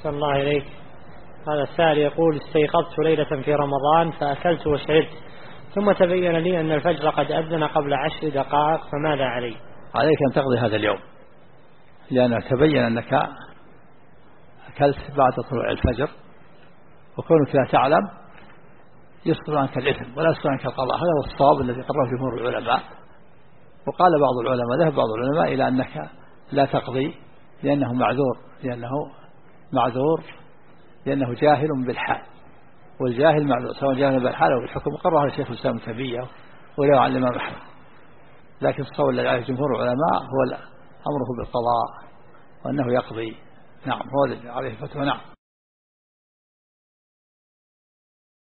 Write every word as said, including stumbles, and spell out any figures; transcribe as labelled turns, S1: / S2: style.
S1: صلى الله عليك. هذا السائل يقول: استيقظت ليلة في رمضان فأكلت وشربت، ثم تبين لي أن الفجر قد أذن قبل عشر دقائق، فماذا علي؟
S2: عليك أن تقضي هذا اليوم، لأنه تبين أنك أكلت بعد طلوع الفجر، وكونك لا تعلم يصدر عنك الإثم ولا يصدر عنك القضاء. هذا هو الصواب الذي قرره جمهور العلماء. وقال بعض العلماء، ذهب بعض العلماء إلى أنك لا تقضي لأنه معذور، لأنه معذور لأنه جاهل بالحال، والجاهل معذور سواء جاهل بالحال أو بالحكم. قرره الشيخ الإسلام ابن تيمية ولا عن الإمام أحمد. لكن الصواب الذي عليه جمهور العلماء هو أمره بالقضاء وأنه يقضي. نعم، هو الذي عليه الفتوى. نعم.